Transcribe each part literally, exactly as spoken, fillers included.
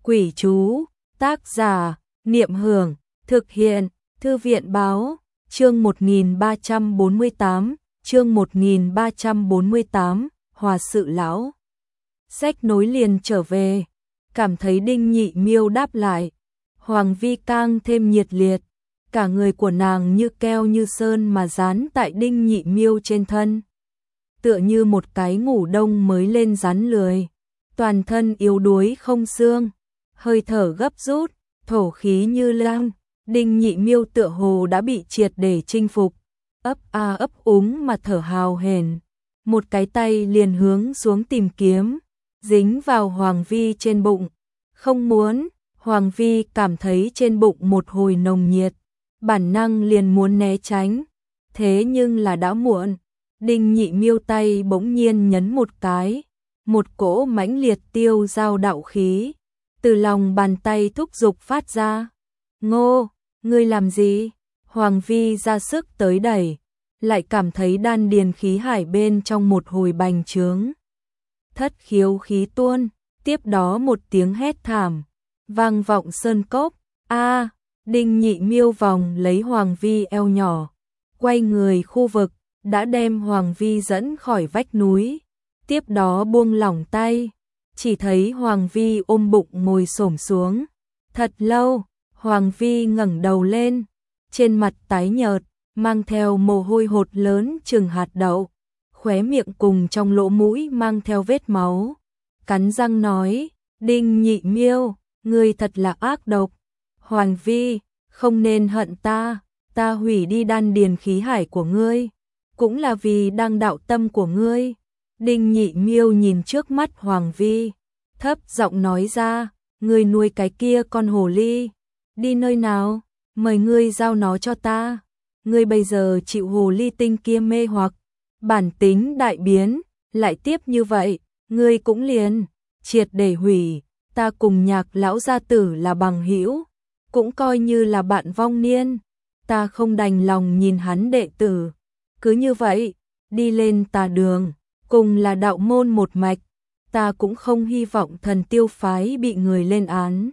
Quỷ chú, tác giả, Niệm Hưởng, thực hiện, Thư viện Báo, chương một nghìn ba trăm bốn mươi tám, chương một nghìn ba trăm bốn mươi tám, Hòa sự lão. Sách nối liền trở về, cảm thấy Đinh Nhị Miêu đáp lại, Hoàng Vi càng thêm nhiệt liệt, cả người của nàng như keo như sơn mà dán tại Đinh Nhị Miêu trên thân. Tựa như một cái ngủ đông mới lên rắn lười, toàn thân yếu đuối không xương, hơi thở gấp rút, thổ khí như lang. Đinh Nhị Miêu tựa hồ đã bị triệt để chinh phục, ấp a ấp úng mà thở hào hển, một cái tay liền hướng xuống tìm kiếm, dính vào Hoàng Vi trên bụng. Không muốn, Hoàng Vi cảm thấy trên bụng một hồi nồng nhiệt, bản năng liền muốn né tránh, thế nhưng là đã muộn. Đinh Nhị Miêu tay bỗng nhiên nhấn một cái, một cỗ mãnh liệt tiêu giao đạo khí từ lòng bàn tay thúc giục phát ra. Ngô, ngươi làm gì? Hoàng Vi ra sức tới đẩy, lại cảm thấy đan điền khí hải bên trong một hồi bành trướng. Thất khiếu khí tuôn, tiếp đó một tiếng hét thảm, vang vọng sơn cốc. A, Đinh Nhị Miêu vòng lấy Hoàng Vi eo nhỏ, quay người khu vực, đã đem Hoàng Vi dẫn khỏi vách núi, tiếp đó buông lỏng tay, chỉ thấy Hoàng Vi ôm bụng ngồi xổm xuống. Thật lâu, Hoàng Vi ngẩng đầu lên, trên mặt tái nhợt, mang theo mồ hôi hột lớn chừng hạt đậu, khóe miệng cùng trong lỗ mũi mang theo vết máu, cắn răng nói, Đinh Nhị Miêu, ngươi thật là ác độc. Hoàng Vi, không nên hận ta, ta hủy đi đan điền khí hải của ngươi, cũng là vì đang đạo tâm của ngươi. Đinh Nhị Miêu nhìn trước mắt Hoàng Vi, thấp giọng nói ra, ngươi nuôi cái kia con hồ ly, đi nơi nào, mời ngươi giao nó cho ta. Ngươi bây giờ chịu hồ ly tinh kia mê hoặc, bản tính đại biến, lại tiếp như vậy, ngươi cũng liền triệt để hủy. Ta cùng Nhạc lão gia tử là bằng hữu, cũng coi như là bạn vong niên, ta không đành lòng nhìn hắn đệ tử cứ như vậy đi lên tà đường, cùng là đạo môn một mạch, ta cũng không hy vọng Thần Tiêu phái bị người lên án.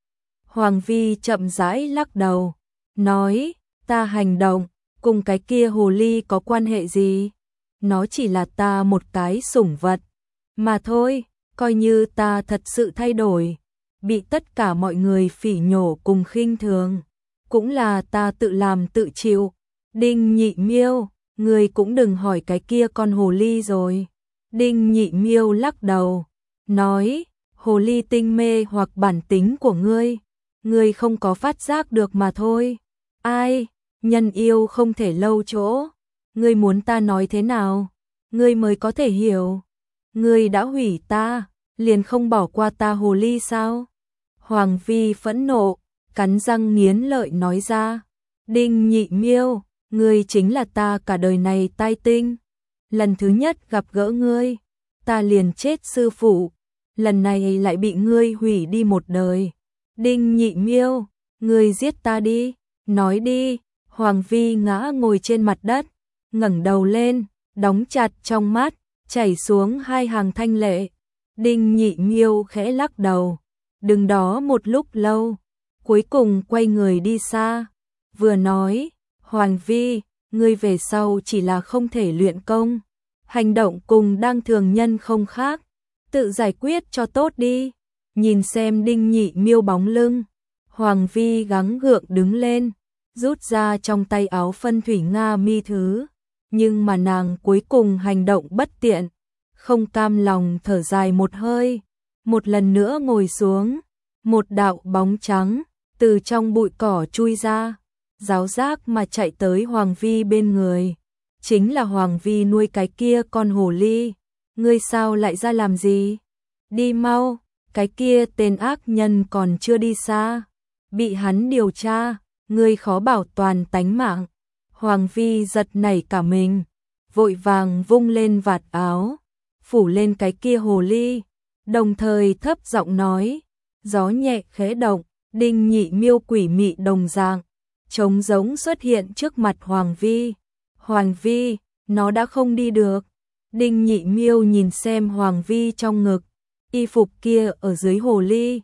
Hoàng Vi chậm rãi lắc đầu, nói, ta hành động cùng cái kia hồ ly có quan hệ gì? Nó chỉ là ta một cái sủng vật mà thôi, coi như ta thật sự thay đổi, bị tất cả mọi người phỉ nhổ cùng khinh thường, cũng là ta tự làm tự chịu. Đinh Nhị Miêu, ngươi cũng đừng hỏi cái kia con hồ ly rồi. Đinh Nhị Miêu lắc đầu, nói, hồ ly tinh mê hoặc bản tính của ngươi, ngươi không có phát giác được mà thôi. Ai, nhân yêu không thể lâu chỗ, ngươi muốn ta nói thế nào, ngươi mới có thể hiểu. Ngươi đã hủy ta, liền không bỏ qua ta hồ ly sao? Hoàng Vi phẫn nộ, cắn răng nghiến lợi nói ra, Đinh Nhị Miêu, ngươi chính là ta cả đời này tai tinh. Lần thứ nhất gặp gỡ ngươi, ta liền chết sư phụ, lần này lại bị ngươi hủy đi một đời. Đinh Nhị Miêu, ngươi giết ta đi, nói đi. Hoàng Vi ngã ngồi trên mặt đất, ngẩng đầu lên, đóng chặt trong mắt, chảy xuống hai hàng thanh lệ. Đinh Nhị Miêu khẽ lắc đầu, đứng đó một lúc lâu, cuối cùng quay người đi xa, vừa nói, Hoàng Vi, ngươi về sau chỉ là không thể luyện công, hành động cùng đang thường nhân không khác, tự giải quyết cho tốt đi. Nhìn xem Đinh Nhị Miêu bóng lưng, Hoàng Vi gắng gượng đứng lên, rút ra trong tay áo phân thủy Nga mi thứ, nhưng mà nàng cuối cùng hành động bất tiện, không cam lòng thở dài một hơi, một lần nữa ngồi xuống, một đạo bóng trắng từ trong bụi cỏ chui ra, ráo rác mà chạy tới Hoàng Vi bên người. Chính là Hoàng Vi nuôi cái kia con hồ ly. Ngươi sao lại ra làm gì? Đi mau, cái kia tên ác nhân còn chưa đi xa, bị hắn điều tra, ngươi khó bảo toàn tánh mạng. Hoàng Vi giật nảy cả mình, vội vàng vung lên vạt áo, phủ lên cái kia hồ ly, đồng thời thấp giọng nói, gió nhẹ khẽ động, Đinh Nhị Miêu quỷ mị đồng dạng, trống rỗng xuất hiện trước mặt Hoàng Vi. Hoàng Vi, nó đã không đi được. Đinh Nhị Miêu nhìn xem Hoàng Vi trong ngực, y phục kia ở dưới hồ ly,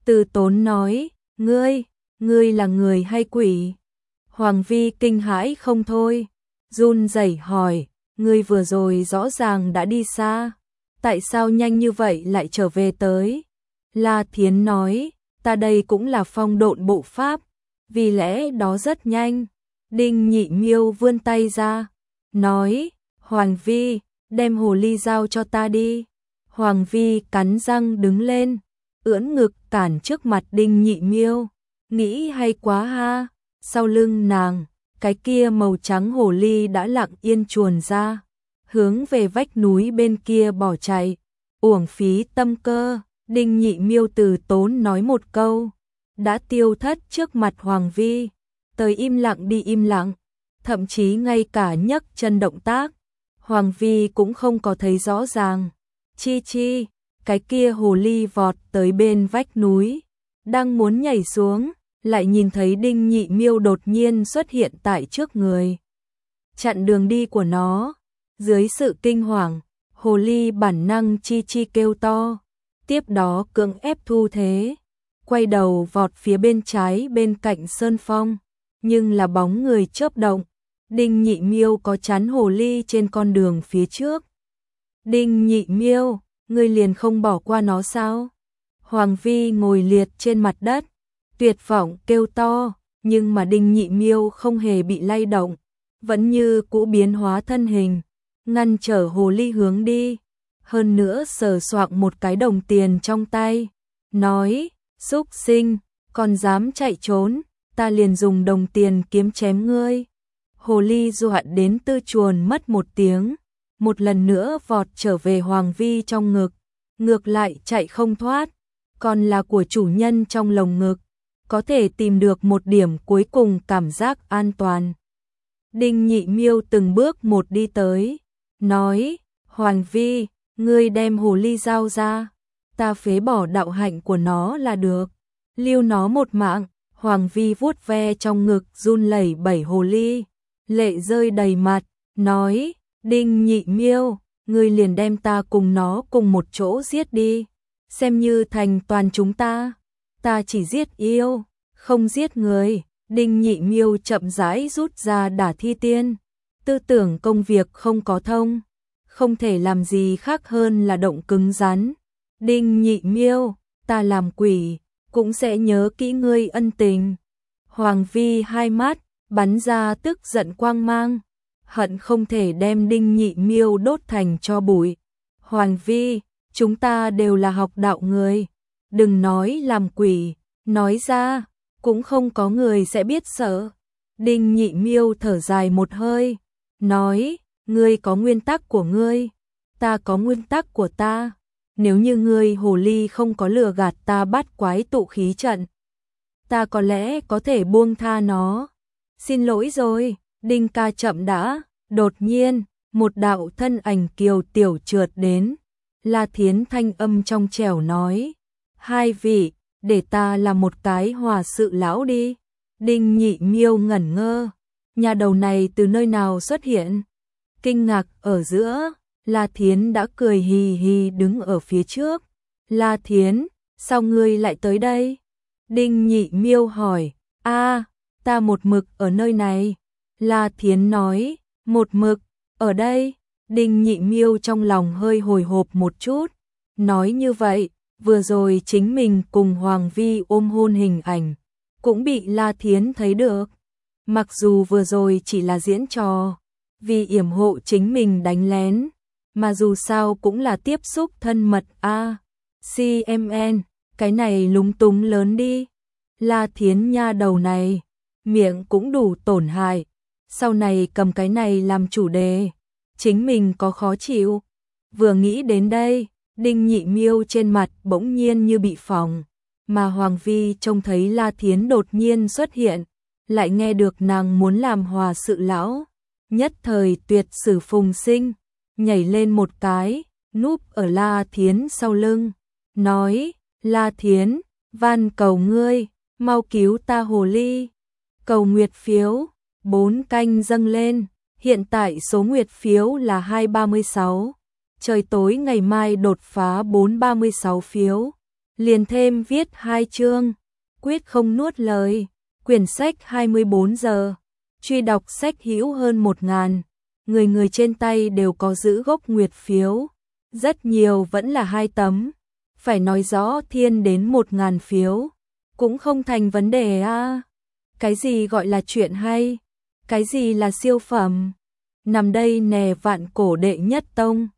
Từ Tốn nói, ngươi, ngươi là người hay quỷ? Hoàng Vi kinh hãi không thôi, run rẩy hỏi, ngươi vừa rồi rõ ràng đã đi xa, tại sao nhanh như vậy lại trở về tới? La Thiến nói, ta đây cũng là phong độn bộ pháp, vì lẽ đó rất nhanh. Đinh Nhị Miêu vươn tay ra, nói, Hoàng Vi, đem hồ ly giao cho ta đi. Hoàng Vi cắn răng đứng lên, ưỡn ngực cản trước mặt Đinh Nhị Miêu, nghĩ hay quá ha. Sau lưng nàng, cái kia màu trắng hồ ly đã lặng yên chuồn ra, hướng về vách núi bên kia bỏ chạy. Uổng phí tâm cơ, Đinh Nhị Miêu Từ Tốn nói một câu, đã tiêu thất trước mặt Hoàng Vi, tới im lặng đi im lặng, thậm chí ngay cả nhấc chân động tác, Hoàng Vi cũng không có thấy rõ ràng. Chi chi, cái kia hồ ly vọt tới bên vách núi, đang muốn nhảy xuống, lại nhìn thấy Đinh Nhị Miêu đột nhiên xuất hiện tại trước người, chặn đường đi của nó. Dưới sự kinh hoàng, hồ ly bản năng chi chi kêu to, tiếp đó cưỡng ép thu thế, quay đầu vọt phía bên trái bên cạnh sơn phong, nhưng là bóng người chớp động, Đinh Nhị Miêu có chắn hồ ly trên con đường phía trước. Đinh Nhị Miêu, ngươi liền không bỏ qua nó sao? Hoàng Vi ngồi liệt trên mặt đất, tuyệt vọng kêu to, nhưng mà Đinh Nhị Miêu không hề bị lay động, vẫn như cũ biến hóa thân hình, ngăn trở hồ ly hướng đi, hơn nữa sờ soạng một cái đồng tiền trong tay, nói, xúc sinh, còn dám chạy trốn, ta liền dùng đồng tiền kiếm chém ngươi. Hồ ly dọa đến tư chuồn mất một tiếng, một lần nữa vọt trở về Hoàng Vi trong ngực, ngược lại chạy không thoát, còn là của chủ nhân trong lồng ngực, có thể tìm được một điểm cuối cùng cảm giác an toàn. Đinh Nhị Miêu từng bước một đi tới, nói, Hoàng Vi, ngươi đem hồ ly giao ra, ta phế bỏ đạo hạnh của nó là được, lưu nó một mạng. Hoàng Vi vuốt ve trong ngực run lẩy bẩy hồ ly, lệ rơi đầy mặt, nói, Đinh Nhị Miêu, ngươi liền đem ta cùng nó cùng một chỗ giết đi, xem như thành toàn chúng ta, ta chỉ giết yêu, không giết người. Đinh Nhị Miêu chậm rãi rút ra đả thi tiên, tư tưởng công việc không có thông, không thể làm gì khác hơn là động cứng rắn. Đinh Nhị Miêu, ta làm quỷ, cũng sẽ nhớ kỹ ngươi ân tình. Hoàng Vi hai mắt bắn ra tức giận quang mang, hận không thể đem Đinh Nhị Miêu đốt thành tro bụi. Hoàng Vi, chúng ta đều là học đạo người, đừng nói làm quỷ, nói ra cũng không có người sẽ biết sợ. Đinh Nhị Miêu thở dài một hơi, nói, ngươi có nguyên tắc của ngươi, ta có nguyên tắc của ta. Nếu như ngươi hồ ly không có lừa gạt ta bắt quái tụ khí trận, ta có lẽ có thể buông tha nó. Xin lỗi rồi, Đinh ca chậm đã. Đột nhiên, một đạo thân ảnh kiều tiểu trượt đến. La Thiến thanh âm trong trẻo nói, hai vị, để ta làm một cái hòa sự lão đi. Đinh Nhị Miêu ngẩn ngơ, nhà đầu này từ nơi nào xuất hiện? Kinh ngạc ở giữa, La Thiến đã cười hì hì đứng ở phía trước. La Thiến, sao ngươi lại tới đây? Đinh Nhị Miêu hỏi, a, ta một mực ở nơi này. La Thiến nói, một mực, ở đây. Đinh Nhị Miêu trong lòng hơi hồi hộp một chút, nói như vậy, vừa rồi chính mình cùng Hoàng Vi ôm hôn hình ảnh, cũng bị La Thiến thấy được. Mặc dù vừa rồi chỉ là diễn trò, vì yểm hộ chính mình đánh lén, mà dù sao cũng là tiếp xúc thân mật a. xê em en, cái này lúng túng lớn đi. La Thiến nha đầu này, miệng cũng đủ tổn hại, sau này cầm cái này làm chủ đề, chính mình có khó chịu. Vừa nghĩ đến đây, Đinh Nhị Miêu trên mặt bỗng nhiên như bị phỏng, mà Hoàng Vi trông thấy La Thiến đột nhiên xuất hiện, lại nghe được nàng muốn làm hòa sự lão, nhất thời tuyệt sử phùng sinh, nhảy lên một cái, núp ở La Thiến sau lưng, nói, La Thiến, van cầu ngươi, mau cứu ta hồ ly. Cầu nguyệt phiếu, bốn canh dâng lên, hiện tại số nguyệt phiếu là hai trăm ba mươi sáu, trời tối ngày mai đột phá bốn trăm ba mươi sáu phiếu. liền thêm viết hai chương, quyết không nuốt lời. Quyển sách hai mươi bốn giờ, truy đọc sách hữu hơn một ngàn, người người trên tay đều có giữ gốc nguyệt phiếu, rất nhiều vẫn là hai tấm, phải nói rõ thiên đến một ngàn phiếu, cũng không thành vấn đề a. À. Cái gì gọi là chuyện hay, cái gì là siêu phẩm, nằm đây nè vạn cổ đệ nhất tông.